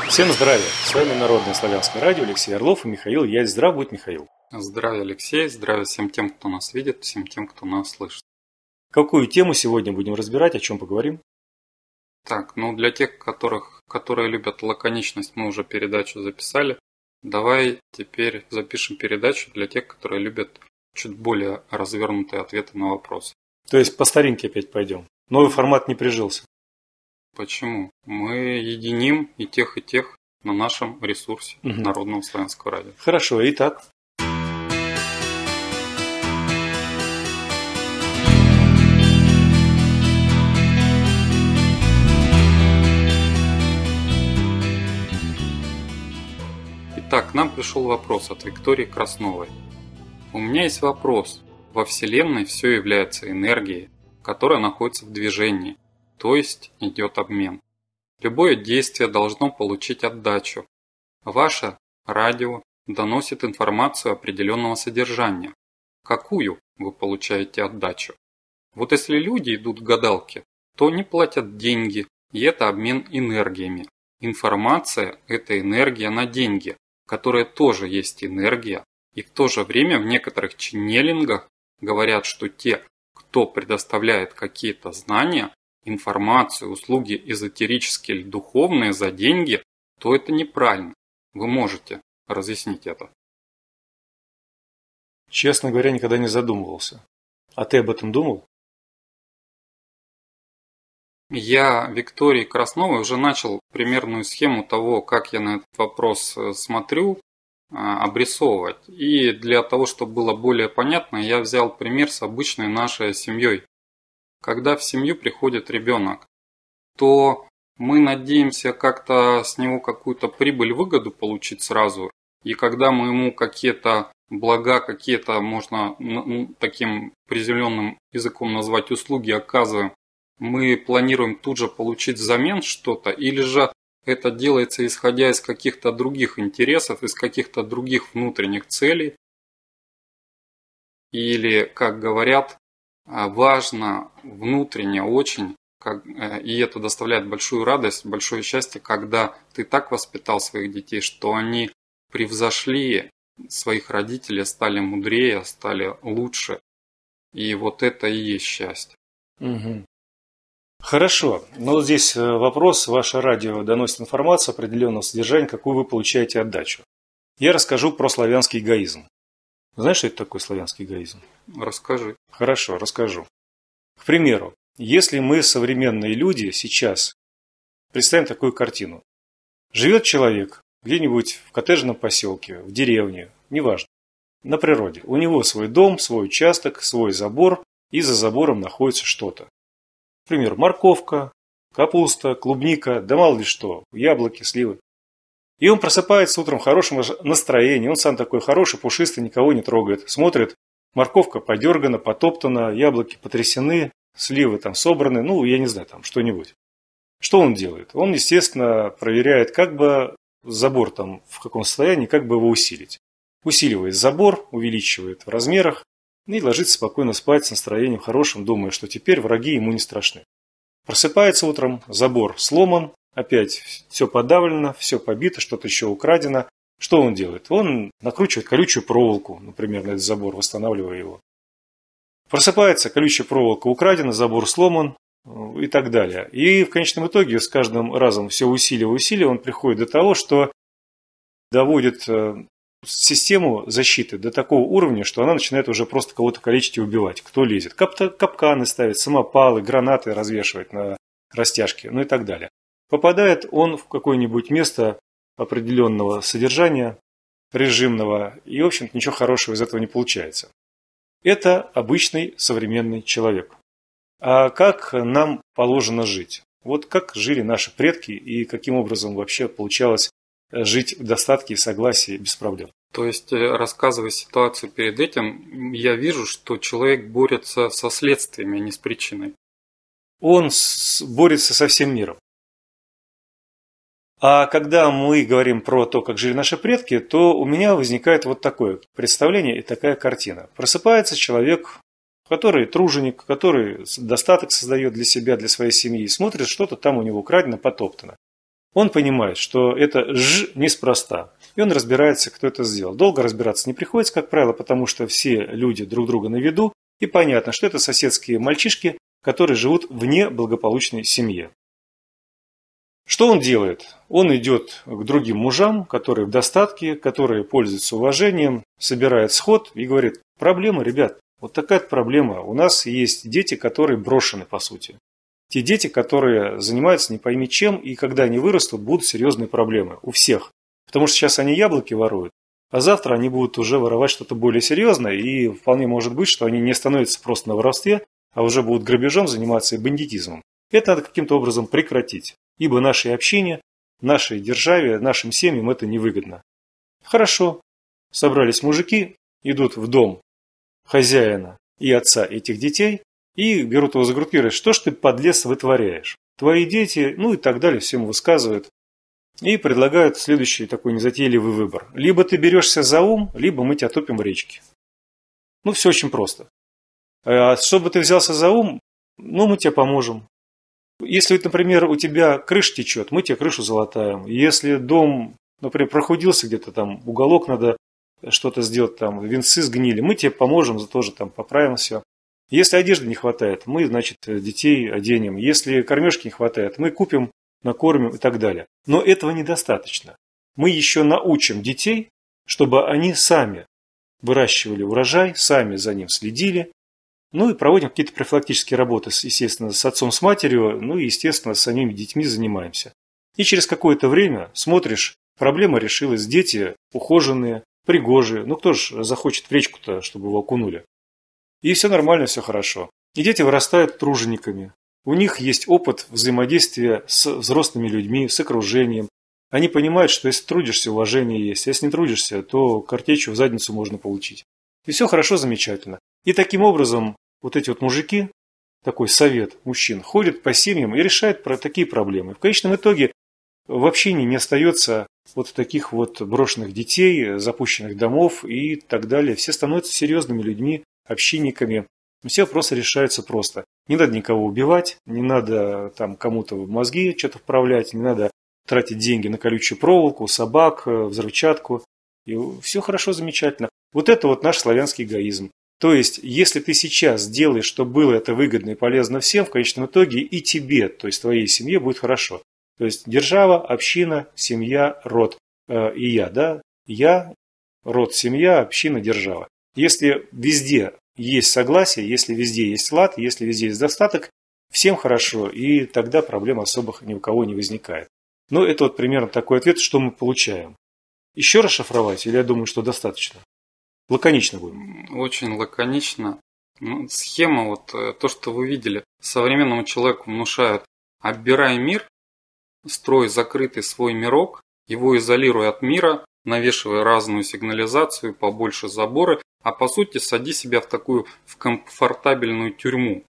Всем здравия! С вами Народное славянское радио, Алексей Орлов и Михаил Язь. Здрав будь, Михаил. Здравия, Алексей. Здравия всем тем, кто нас видит, всем тем, кто нас слышит. Какую тему сегодня будем разбирать, о чем поговорим? Так, для тех, которые любят лаконичность, мы уже передачу записали. Давай теперь запишем передачу для тех, которые любят чуть более развернутые ответы на вопросы. То есть по старинке опять пойдем. Новый формат не прижился. Почему? Мы единим и тех на нашем ресурсе Народного славянского радио. Хорошо, итак. Итак, к нам пришел вопрос от Виктории Красновой. У меня есть вопрос. Во Вселенной все является энергией, которая находится в движении, то есть идет обмен. Любое действие должно получить отдачу. Ваше радио доносит информацию определенного содержания. Какую вы получаете отдачу? Вот если люди идут к гадалке, то они платят деньги, и это обмен энергиями. Информация – это энергия на деньги, которая тоже есть энергия, и в то же время в некоторых ченнелингах говорят, что те, кто предоставляет какие-то знания, информацию, услуги эзотерические или духовные за деньги, то это неправильно. Вы можете разъяснить это? Честно говоря, никогда не задумывался. А ты об этом думал? Я Виктории Красновой уже начал примерную схему того, как я на этот вопрос смотрю, обрисовывать. И для того, чтобы было более понятно, я взял пример с обычной нашей семьей. Когда в семью приходит ребенок, то мы надеемся как-то с него какую-то прибыль, выгоду получить сразу. И когда мы ему какие-то блага, какие-то, можно таким приземленным языком назвать, услуги оказываем, мы планируем тут же получить взамен что-то, или же это делается исходя из каких-то других интересов, из каких-то других внутренних целей. Или, как говорят, важно внутренне очень, и это доставляет большую радость, большое счастье, когда ты так воспитал своих детей, что они превзошли своих родителей, стали мудрее, стали лучше. И вот это и есть счастье. Угу. Хорошо, но здесь вопрос. Ваше радио доносит информацию определенного содержания, какую вы получаете отдачу. Я расскажу про славянский эгоизм. Знаешь, что это такое славянский эгоизм? Расскажи. Хорошо, расскажу. К примеру, если мы, современные люди, сейчас представим такую картину. Живет человек где-нибудь в коттеджном поселке, в деревне, неважно, на природе. У него свой дом, свой участок, свой забор, и за забором находится что-то. К примеру, морковка, капуста, клубника, да мало ли что, яблоки, сливы. И он просыпается утром в хорошем настроении, он сам такой хороший, пушистый, никого не трогает. Смотрит, морковка подергана, потоптана, яблоки потрясены, сливы там собраны, я не знаю, там что-нибудь. Что он делает? Он, естественно, проверяет, как бы забор там в каком состоянии, как бы его усилить. Усиливает забор, увеличивает в размерах и ложится спокойно спать с настроением хорошим, думая, что теперь враги ему не страшны. Просыпается утром, забор сломан, опять все подавлено, все побито, что-то еще украдено. Что он делает? Он накручивает колючую проволоку, например, на этот забор, восстанавливая его. Просыпается, колючая проволока украдена, забор сломан и так далее. И в конечном итоге с каждым разом все усиливая, он приходит до того, что доводит систему защиты до такого уровня, что она начинает уже просто кого-то калечить и убивать. Кто лезет? Капканы ставит, самопалы, гранаты развешивать на растяжке, и так далее. Попадает он в какое-нибудь место определенного содержания, режимного, и, в общем-то, ничего хорошего из этого не получается. Это обычный современный человек. А как нам положено жить? Вот как жили наши предки и каким образом вообще получалось жить в достатке и согласии без проблем? То есть, рассказывая ситуацию перед этим, я вижу, что человек борется со следствиями, а не с причиной. Он борется со всем миром. А когда мы говорим про то, как жили наши предки, то у меня возникает вот такое представление и такая картина. Просыпается человек, который труженик, который достаток создает для себя, для своей семьи, и смотрит, что-то там у него украдено, потоптано. Он понимает, что это «ж» неспроста. И он разбирается, кто это сделал. Долго разбираться не приходится, как правило, потому что все люди друг друга на виду. И понятно, что это соседские мальчишки, которые живут в неблагополучной семье. Что он делает? Он идет к другим мужам, которые в достатке, которые пользуются уважением, собирает сход и говорит: проблема, ребят, вот такая проблема. У нас есть дети, которые брошены, по сути. Те дети, которые занимаются не пойми чем, и когда они вырастут, будут серьезные проблемы у всех. Потому что сейчас они яблоки воруют, а завтра они будут уже воровать что-то более серьезное, и вполне может быть, что они не остановятся просто на воровстве, а уже будут грабежом заниматься и бандитизмом. Это надо каким-то образом прекратить, ибо нашей общине, нашей державе, нашим семьям это невыгодно. Хорошо, собрались мужики, идут в дом хозяина и отца этих детей, и берут его за грудки и говорят: что ж ты, подлец, вытворяешь? Твои дети, ну и так далее, всем высказывают. И предлагают следующий такой незатейливый выбор. Либо ты берешься за ум, либо мы тебя топим в речке. Ну, все очень просто. А чтобы ты взялся за ум, ну, мы тебе поможем. Если, например, у тебя крыша течет, мы тебе крышу залатаем. Если дом, например, прохудился где-то там, уголок надо что-то сделать, там, венцы сгнили, мы тебе поможем, тоже там поправим все. Если одежды не хватает, мы, значит, детей оденем. Если кормежки не хватает, мы купим, накормим и так далее. Но этого недостаточно. Мы еще научим детей, чтобы они сами выращивали урожай, сами за ним следили. Ну и проводим какие-то профилактические работы, естественно, с отцом, с матерью, ну и, естественно, с самими детьми занимаемся. И через какое-то время смотришь, проблема решилась, дети ухоженные, пригожие. Ну кто же захочет в речку-то, чтобы его окунули? И все нормально, все хорошо. И дети вырастают тружениками. У них есть опыт взаимодействия с взрослыми людьми, с окружением. Они понимают, что если трудишься, уважение есть. А если не трудишься, то картечью в задницу можно получить. И все хорошо, замечательно. И таким образом вот эти вот мужики, такой совет мужчин, ходят по семьям и решают такие проблемы. В конечном итоге в общине не остается вот таких вот брошенных детей, запущенных домов и так далее. Все становятся серьезными людьми, общинниками. Все вопросы решаются просто. Не надо никого убивать, не надо там кому-то в мозги что-то вправлять, не надо тратить деньги на колючую проволоку, собак, взрывчатку. И все хорошо, замечательно. Вот это вот наш славянский эгоизм. То есть, если ты сейчас делаешь, чтобы было это выгодно и полезно всем, в конечном итоге и тебе, то есть твоей семье будет хорошо. То есть, держава, община, семья, род. И я, да? Я, род, семья, община, держава. Если везде есть согласие, если везде есть лад, если везде есть достаток, всем хорошо, и тогда проблем особых ни у кого не возникает. Но это вот примерно такой ответ, что мы получаем. Еще расшифровать, или я думаю, что достаточно? Лаконично будем. Очень лаконично. Ну, схема, вот то, что вы видели, современному человеку внушают: оббирай мир, строй закрытый свой мирок, его изолируй от мира, навешивай разную сигнализацию, побольше заборы, а по сути сади себя в комфортабельную тюрьму.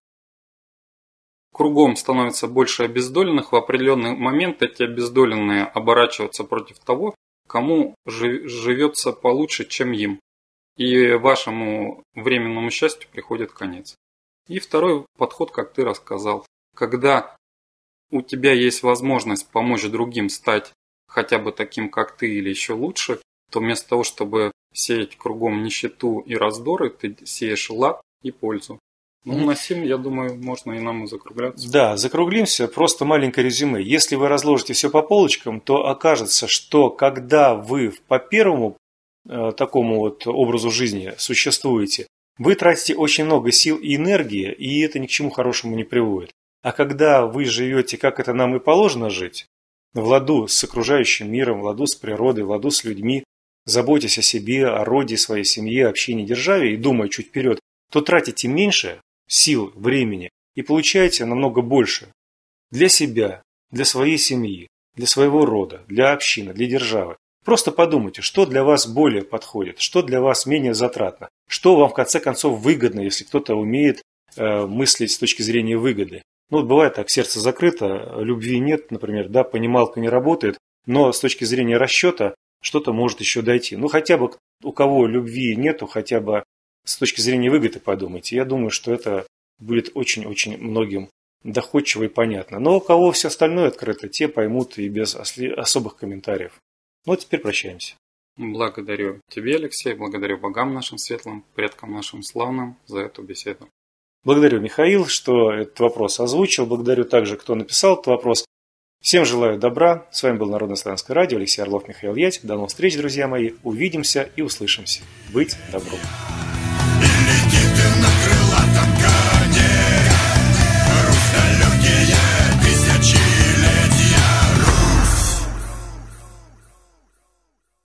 Кругом становится больше обездоленных, в определенный момент эти обездоленные оборачиваются против того, кому живется получше, чем им. И вашему временному счастью приходит конец. И второй подход, как ты рассказал, когда у тебя есть возможность помочь другим стать хотя бы таким, как ты, или еще лучше, то вместо того, чтобы сеять кругом нищету и раздоры, ты сеешь лад и пользу. Ну, на сим, я думаю, можно и нам закругляться. Да, закруглимся. Просто маленькое резюме. Если вы разложите все по полочкам, то окажется, что когда вы по первому такому вот образу жизни существуете, вы тратите очень много сил и энергии, и это ни к чему хорошему не приводит. А когда вы живете, как это нам и положено жить, в ладу с окружающим миром, в ладу с природой, в ладу с людьми, заботясь о себе, о роде, своей семье, общине, державе и думая чуть вперед, то тратите меньше сил, времени и получаете намного больше для себя, для своей семьи, для своего рода, для общины, для державы. Просто подумайте, что для вас более подходит, что для вас менее затратно, что вам в конце концов выгодно, если кто-то умеет мыслить с точки зрения выгоды. Ну, вот бывает так, сердце закрыто, любви нет, например, да, понималка не работает, но с точки зрения расчета что-то может еще дойти. Ну, хотя бы у кого любви нету, хотя бы с точки зрения выгоды подумайте. Я думаю, что это будет очень-очень многим доходчиво и понятно. Но у кого все остальное открыто, те поймут и без особых комментариев. Ну, а теперь прощаемся. Благодарю тебе, Алексей, благодарю богам нашим светлым, предкам нашим славным за эту беседу. Благодарю, Михаил, что этот вопрос озвучил. Благодарю также, кто написал этот вопрос. Всем желаю добра. С вами был Народное славянское радио. Алексей Орлов, Михаил Ять. До новых встреч, друзья мои. Увидимся и услышимся. Быть добром.